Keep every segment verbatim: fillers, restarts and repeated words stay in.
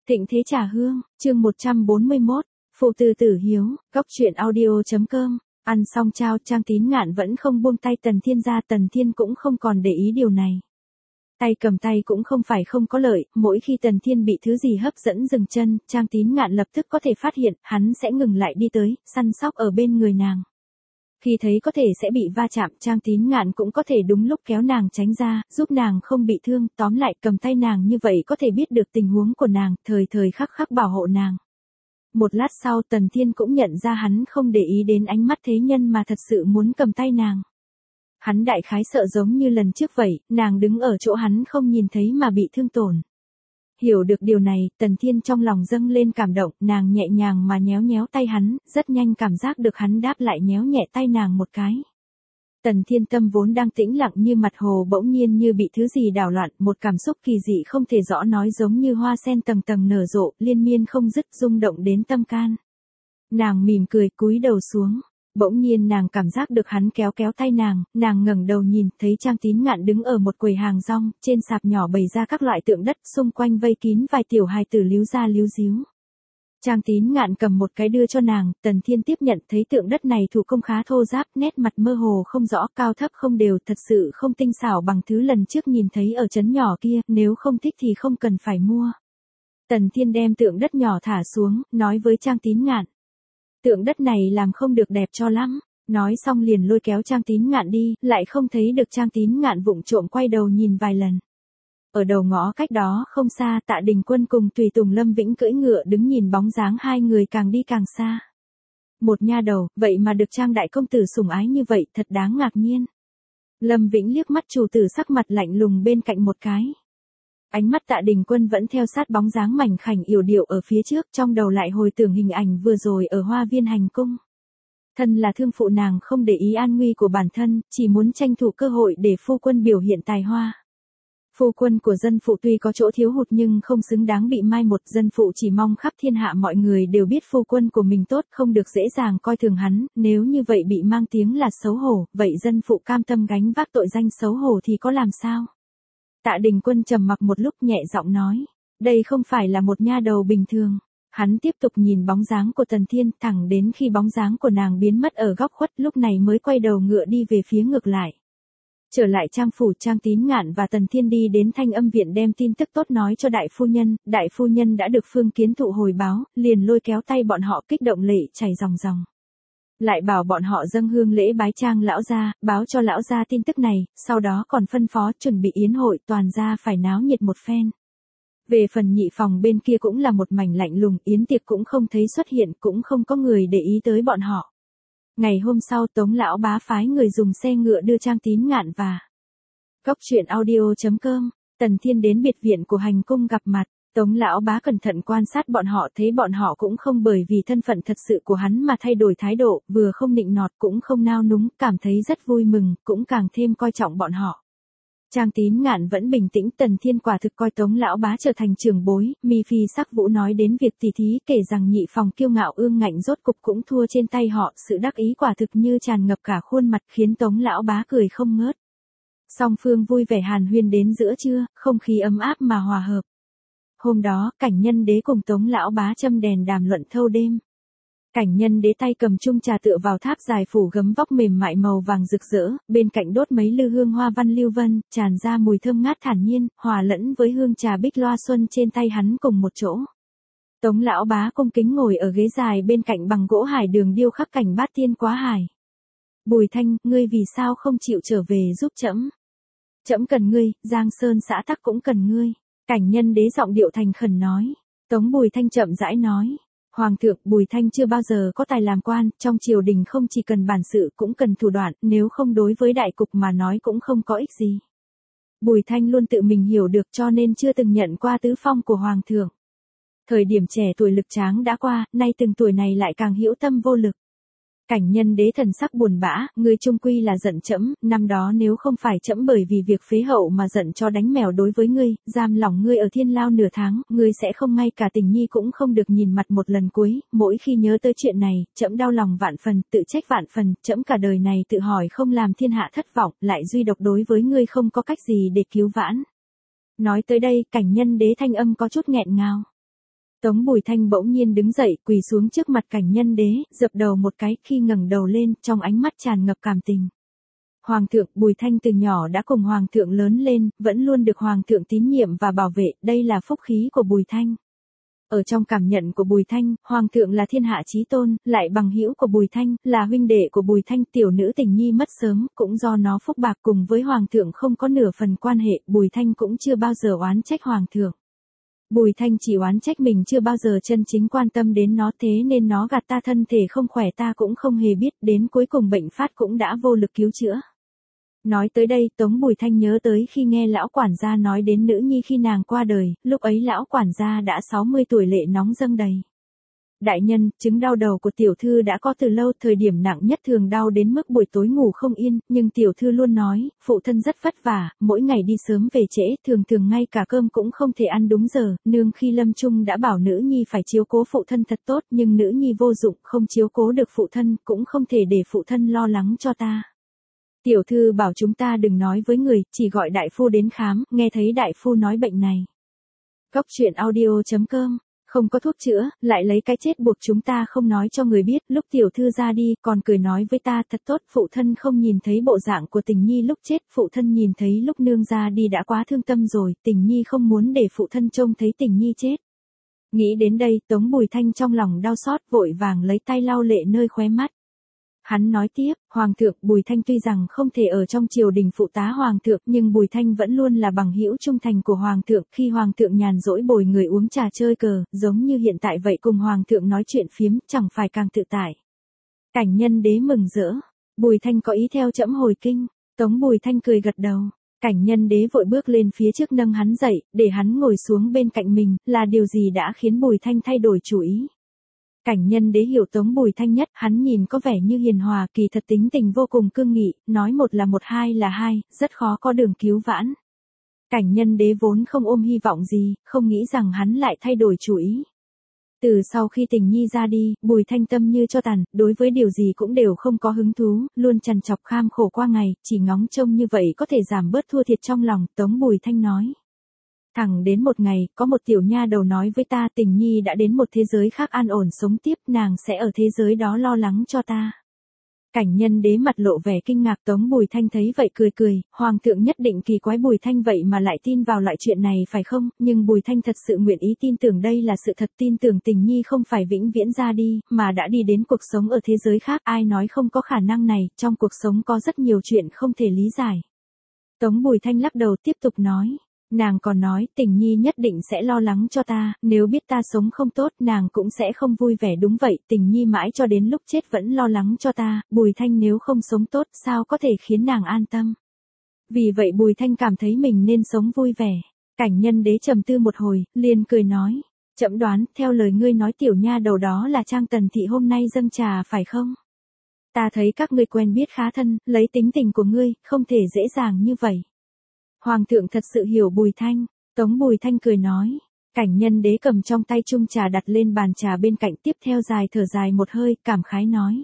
Thịnh Thế Trà Hương, chương một trăm bốn mươi mốt, Phụ Tử Tử Hiếu, góc truyện audio.com, ăn xong trao Trang Tín Ngạn vẫn không buông tay Tần Thiên ra, Tần Thiên cũng không còn để ý điều này. Tay cầm tay cũng không phải không có lợi, mỗi khi Tần Thiên bị thứ gì hấp dẫn dừng chân, Trang Tín Ngạn lập tức có thể phát hiện, hắn sẽ ngừng lại đi tới, săn sóc ở bên người nàng. Khi thấy có thể sẽ bị va chạm, Trang Tín Ngạn cũng có thể đúng lúc kéo nàng tránh ra, giúp nàng không bị thương, tóm lại cầm tay nàng như vậy có thể biết được tình huống của nàng, thời thời khắc khắc bảo hộ nàng. Một lát sau Tần Thiên cũng nhận ra hắn không để ý đến ánh mắt thế nhân mà thật sự muốn cầm tay nàng. Hắn đại khái sợ giống như lần trước vậy, nàng đứng ở chỗ hắn không nhìn thấy mà bị thương tổn. Hiểu được điều này, Tần Thiên trong lòng dâng lên cảm động, nàng nhẹ nhàng mà nhéo nhéo tay hắn, rất nhanh cảm giác được hắn đáp lại nhéo nhẹ tay nàng một cái. Tần Thiên tâm vốn đang tĩnh lặng như mặt hồ bỗng nhiên như bị thứ gì đảo loạn, một cảm xúc kỳ dị không thể rõ nói giống như hoa sen tầng tầng nở rộ, liên miên không dứt rung động đến tâm can. Nàng mỉm cười cúi đầu xuống. Bỗng nhiên nàng cảm giác được hắn kéo kéo tay nàng, nàng ngẩng đầu nhìn, thấy Trang Tín Ngạn đứng ở một quầy hàng rong, trên sạp nhỏ bày ra các loại tượng đất, xung quanh vây kín vài tiểu hài tử líu ra líu díu. Trang Tín Ngạn cầm một cái đưa cho nàng, Tần Thiên tiếp nhận, thấy tượng đất này thủ công khá thô ráp, nét mặt mơ hồ không rõ, cao thấp không đều, thật sự không tinh xảo bằng thứ lần trước nhìn thấy ở trấn nhỏ kia, nếu không thích thì không cần phải mua. Tần Thiên đem tượng đất nhỏ thả xuống, nói với Trang Tín Ngạn. Tượng đất này làm không được đẹp cho lắm, nói xong liền lôi kéo Trang Tín Ngạn đi, lại không thấy được Trang Tín Ngạn vụng trộm quay đầu nhìn vài lần. Ở đầu ngõ cách đó không xa, Tạ Đình Quân cùng Tùy Tùng Lâm Vĩnh cưỡi ngựa đứng nhìn bóng dáng hai người càng đi càng xa. Một nha đầu, vậy mà được Trang đại công tử sủng ái như vậy, thật đáng ngạc nhiên. Lâm Vĩnh liếc mắt chủ tử sắc mặt lạnh lùng bên cạnh một cái. Ánh mắt Tạ Đình Quân vẫn theo sát bóng dáng mảnh khảnh yểu điệu ở phía trước, trong đầu lại hồi tưởng hình ảnh vừa rồi ở Hoa Viên hành cung. Thân là thương phụ nàng không để ý an nguy của bản thân, chỉ muốn tranh thủ cơ hội để phu quân biểu hiện tài hoa. Phu quân của dân phụ tuy có chỗ thiếu hụt nhưng không xứng đáng bị mai một, dân phụ chỉ mong khắp thiên hạ mọi người đều biết phu quân của mình tốt, không được dễ dàng coi thường hắn, nếu như vậy bị mang tiếng là xấu hổ, vậy dân phụ cam tâm gánh vác tội danh xấu hổ thì có làm sao? Tạ Đình Quân trầm mặc một lúc nhẹ giọng nói, đây không phải là một nha đầu bình thường. Hắn tiếp tục nhìn bóng dáng của Tần Thiên, thẳng đến khi bóng dáng của nàng biến mất ở góc khuất, lúc này mới quay đầu ngựa đi về phía ngược lại. Trở lại Trang phủ, Trang Tín Ngạn và Tần Thiên đi đến Thanh Âm viện đem tin tức tốt nói cho đại phu nhân, đại phu nhân đã được Phương Kiến Thụ hồi báo, liền lôi kéo tay bọn họ kích động lệ chảy ròng ròng. Lại bảo bọn họ dâng hương lễ bái Trang lão gia, báo cho lão gia tin tức này, sau đó còn phân phó chuẩn bị yến hội, toàn gia phải náo nhiệt một phen. Về phần nhị phòng bên kia cũng là một mảnh lạnh lùng, yến tiệc cũng không thấy xuất hiện, cũng không có người để ý tới bọn họ. Ngày hôm sau Tống lão bá phái người dùng xe ngựa đưa Trang Tín Ngạn và góc truyện audio.com, Tần Thiên đến biệt viện của hành cung gặp mặt. Tống lão bá cẩn thận quan sát bọn họ, thấy bọn họ cũng không bởi vì thân phận thật sự của hắn mà thay đổi thái độ, vừa không nịnh nọt cũng không nao núng, cảm thấy rất vui mừng, cũng càng thêm coi trọng bọn họ. Trang Tín Ngạn vẫn bình tĩnh, Tần Thiên quả thực coi Tống lão bá trở thành trưởng bối, mi phi sắc vũ nói đến việc tỉ thí, kể rằng nhị phòng kiêu ngạo ương ngạnh rốt cục cũng thua trên tay họ, sự đắc ý quả thực như tràn ngập cả khuôn mặt khiến Tống lão bá cười không ngớt. Song phương vui vẻ hàn huyên đến giữa trưa, không khí ấm áp mà hòa hợp. Hôm đó, Cảnh Nhân Đế cùng Tống lão bá châm đèn đàm luận thâu đêm. Cảnh Nhân Đế tay cầm chung trà tựa vào tháp dài phủ gấm vóc mềm mại màu vàng rực rỡ, bên cạnh đốt mấy lư hương hoa văn lưu vân, tràn ra mùi thơm ngát thản nhiên, hòa lẫn với hương trà bích loa xuân trên tay hắn cùng một chỗ. Tống lão bá cung kính ngồi ở ghế dài bên cạnh bằng gỗ hải đường điêu khắc cảnh bát tiên quá hải. Bùi Thanh, ngươi vì sao không chịu trở về giúp trẫm? Trẫm cần ngươi, Giang Sơn xã tắc cũng cần ngươi. Cảnh Nhân Đế giọng điệu thành khẩn nói. Tống Bùi Thanh chậm rãi nói. Hoàng thượng, Bùi Thanh chưa bao giờ có tài làm quan, trong triều đình không chỉ cần bản sự cũng cần thủ đoạn, nếu không đối với đại cục mà nói cũng không có ích gì. Bùi Thanh luôn tự mình hiểu được cho nên chưa từng nhận qua tứ phong của Hoàng thượng. Thời điểm trẻ tuổi lực tráng đã qua, nay từng tuổi này lại càng hữu tâm vô lực. Cảnh Nhân Đế thần sắc buồn bã, ngươi chung quy là giận trẫm, năm đó nếu không phải trẫm bởi vì việc phế hậu mà giận cho đánh mèo đối với ngươi, giam lỏng ngươi ở thiên lao nửa tháng, ngươi sẽ không ngay cả tình nhi cũng không được nhìn mặt một lần cuối, mỗi khi nhớ tới chuyện này, trẫm đau lòng vạn phần, tự trách vạn phần, trẫm cả đời này tự hỏi không làm thiên hạ thất vọng, lại duy độc đối với ngươi không có cách gì để cứu vãn. Nói tới đây, Cảnh Nhân Đế thanh âm có chút nghẹn ngào. Tống Bùi Thanh bỗng nhiên đứng dậy, quỳ xuống trước mặt Cảnh Nhân Đế, dập đầu một cái, khi ngẩng đầu lên, trong ánh mắt tràn ngập cảm tình. Hoàng thượng, Bùi Thanh từ nhỏ đã cùng Hoàng thượng lớn lên, vẫn luôn được Hoàng thượng tín nhiệm và bảo vệ, đây là phúc khí của Bùi Thanh. Ở trong cảm nhận của Bùi Thanh, Hoàng thượng là thiên hạ chí tôn, lại bằng hữu của Bùi Thanh, là huynh đệ của Bùi Thanh. Tiểu nữ Tình Nhi mất sớm, cũng do nó phúc bạc cùng với Hoàng thượng không có nửa phần quan hệ, Bùi Thanh cũng chưa bao giờ oán trách Hoàng thượng. Bùi Thanh chỉ oán trách mình chưa bao giờ chân chính quan tâm đến nó, thế nên nó gạt ta, thân thể không khỏe ta cũng không hề biết, đến cuối cùng bệnh phát cũng đã vô lực cứu chữa. Nói tới đây, Tống Bùi Thanh nhớ tới khi nghe lão quản gia nói đến nữ nhi khi nàng qua đời, lúc ấy lão quản gia đã sáu mươi tuổi, lệ nóng dâng đầy. Đại nhân, chứng đau đầu của tiểu thư đã có từ lâu, thời điểm nặng nhất thường đau đến mức buổi tối ngủ không yên, nhưng tiểu thư luôn nói, phụ thân rất vất vả, mỗi ngày đi sớm về trễ, thường thường ngay cả cơm cũng không thể ăn đúng giờ, nương khi lâm chung đã bảo nữ nhi phải chiếu cố phụ thân thật tốt, nhưng nữ nhi vô dụng, không chiếu cố được phụ thân, cũng không thể để phụ thân lo lắng cho ta. Tiểu thư bảo chúng ta đừng nói với người, chỉ gọi đại phu đến khám, nghe thấy đại phu nói bệnh này. Góc truyện audio chấm com, không có thuốc chữa, lại lấy cái chết buộc chúng ta không nói cho người biết, lúc tiểu thư ra đi, còn cười nói với ta thật tốt, phụ thân không nhìn thấy bộ dạng của Tình Nhi lúc chết, phụ thân nhìn thấy lúc nương ra đi đã quá thương tâm rồi, Tình Nhi không muốn để phụ thân trông thấy Tình Nhi chết. Nghĩ đến đây, Tống Bùi Thanh trong lòng đau xót, vội vàng lấy tay lau lệ nơi khóe mắt. Hắn nói tiếp, Hoàng thượng, Bùi Thanh tuy rằng không thể ở trong triều đình phụ tá Hoàng thượng, nhưng Bùi Thanh vẫn luôn là bằng hữu trung thành của Hoàng thượng, khi Hoàng thượng nhàn rỗi bồi người uống trà chơi cờ, giống như hiện tại vậy, cùng Hoàng thượng nói chuyện phiếm, chẳng phải càng tự tại. Cảnh Nhân Đế mừng rỡ, Bùi Thanh có ý theo trẫm hồi kinh. Tống Bùi Thanh cười gật đầu. Cảnh Nhân Đế vội bước lên phía trước nâng hắn dậy, để hắn ngồi xuống bên cạnh mình, là điều gì đã khiến Bùi Thanh thay đổi chủ ý. Cảnh Nhân Đế hiểu Tống Bùi Thanh nhất, hắn nhìn có vẻ như hiền hòa, kỳ thật tính tình vô cùng cương nghị, nói một là một, hai là hai, rất khó có đường cứu vãn. Cảnh Nhân Đế vốn không ôm hy vọng gì, không nghĩ rằng hắn lại thay đổi chủ ý. Từ sau khi Tình Nhi ra đi, Bùi Thanh tâm như cho tàn, đối với điều gì cũng đều không có hứng thú, luôn trằn trọc kham khổ qua ngày, chỉ ngóng trông như vậy có thể giảm bớt thua thiệt trong lòng. Tống Bùi Thanh nói. Thẳng đến một ngày, có một tiểu nha đầu nói với ta, Tình Nhi đã đến một thế giới khác an ổn sống tiếp, nàng sẽ ở thế giới đó lo lắng cho ta. Cảnh Nhân Đế mặt lộ vẻ kinh ngạc. Tống Bùi Thanh thấy vậy cười cười, Hoàng thượng nhất định kỳ quái Bùi Thanh vậy mà lại tin vào loại chuyện này phải không, nhưng Bùi Thanh thật sự nguyện ý tin tưởng đây là sự thật, tin tưởng Tình Nhi không phải vĩnh viễn ra đi, mà đã đi đến cuộc sống ở thế giới khác, ai nói không có khả năng này, trong cuộc sống có rất nhiều chuyện không thể lý giải. Tống Bùi Thanh lắc đầu tiếp tục nói. Nàng còn nói, Tình Nhi nhất định sẽ lo lắng cho ta, nếu biết ta sống không tốt, nàng cũng sẽ không vui vẻ. Đúng vậy, Tình Nhi mãi cho đến lúc chết vẫn lo lắng cho ta, Bùi Thanh nếu không sống tốt, sao có thể khiến nàng an tâm. Vì vậy Bùi Thanh cảm thấy mình nên sống vui vẻ. Cảnh Nhân Đế trầm tư một hồi, liền cười nói, trẫm đoán, theo lời ngươi nói tiểu nha đầu đó là Trang Tần Thị hôm nay dâng trà phải không? Ta thấy các ngươi quen biết khá thân, lấy tính tình của ngươi, không thể dễ dàng như vậy. Hoàng thượng thật sự hiểu Bùi Thanh. Tống Bùi Thanh cười nói. Cảnh Nhân Đế cầm trong tay chung trà đặt lên bàn trà bên cạnh, tiếp theo dài thở dài một hơi, cảm khái nói.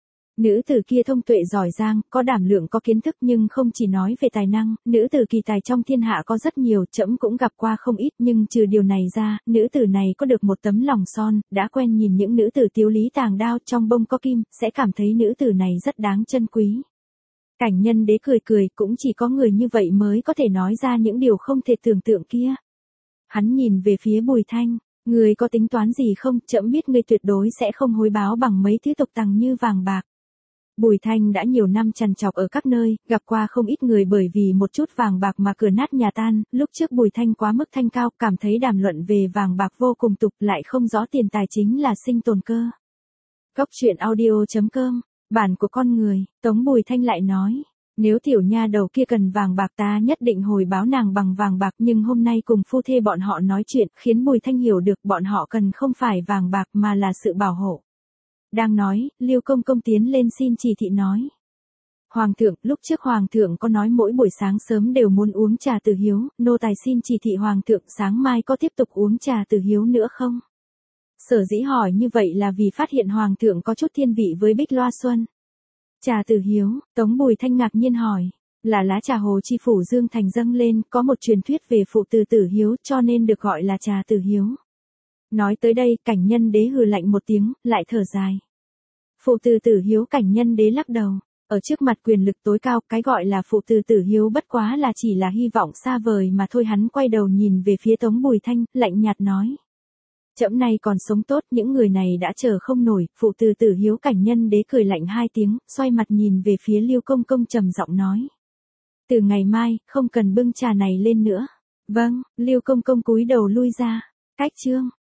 Nữ tử kia thông tuệ giỏi giang, có đảm lượng có kiến thức, nhưng không chỉ nói về tài năng, nữ tử kỳ tài trong thiên hạ có rất nhiều, trẫm cũng gặp qua không ít, nhưng trừ điều này ra, nữ tử này có được một tấm lòng son, đã quen nhìn những nữ tử tiếu lý tàng đao, trong bông có kim, sẽ cảm thấy nữ tử này rất đáng trân quý. Cảnh Nhân Đế cười cười, cũng chỉ có người như vậy mới có thể nói ra những điều không thể tưởng tượng kia. Hắn nhìn về phía Bùi Thanh, người có tính toán gì không, trẫm biết ngươi tuyệt đối sẽ không hối báo bằng mấy thứ tục tằng như vàng bạc. Bùi Thanh đã nhiều năm trằn trọc ở các nơi, gặp qua không ít người bởi vì một chút vàng bạc mà cửa nát nhà tan, lúc trước Bùi Thanh quá mức thanh cao, cảm thấy đàm luận về vàng bạc vô cùng tục, lại không rõ tiền tài chính là sinh tồn cơ. Góc truyện audio chấm com, bản của con người. Tống Bùi Thanh lại nói, nếu tiểu nha đầu kia cần vàng bạc ta nhất định hồi báo nàng bằng vàng bạc, nhưng hôm nay cùng phu thê bọn họ nói chuyện, khiến Bùi Thanh hiểu được bọn họ cần không phải vàng bạc mà là sự bảo hộ. Đang nói, Liêu Công Công tiến lên xin chỉ thị nói. Hoàng thượng, lúc trước Hoàng thượng có nói mỗi buổi sáng sớm đều muốn uống trà từ hiếu, nô tài xin chỉ thị Hoàng thượng sáng mai có tiếp tục uống trà từ hiếu nữa không? Sở dĩ hỏi như vậy là vì phát hiện Hoàng thượng có chút thiên vị với Bích Loa Xuân. Trà từ hiếu, Tống Bùi Thanh ngạc nhiên hỏi, là lá trà Hồ Chi Phủ Dương Thành dâng lên, có một truyền thuyết về phụ từ tử hiếu cho nên được gọi là trà từ hiếu. Nói tới đây, Cảnh Nhân Đế hừ lạnh một tiếng, lại thở dài. Phụ từ tử hiếu. Cảnh Nhân Đế lắc đầu. Ở trước mặt quyền lực tối cao, cái gọi là phụ từ tử hiếu bất quá là chỉ là hy vọng xa vời mà thôi. Hắn quay đầu nhìn về phía Tống Bùi Thanh, lạnh nhạt nói. Trẫm nay còn sống tốt, những người này đã chờ không nổi. Phụ từ tử hiếu. Cảnh Nhân Đế cười lạnh hai tiếng, xoay mặt nhìn về phía Lưu Công Công trầm giọng nói. Từ ngày mai, không cần bưng trà này lên nữa. Vâng. Lưu Công Công cúi đầu lui ra. Cách chương.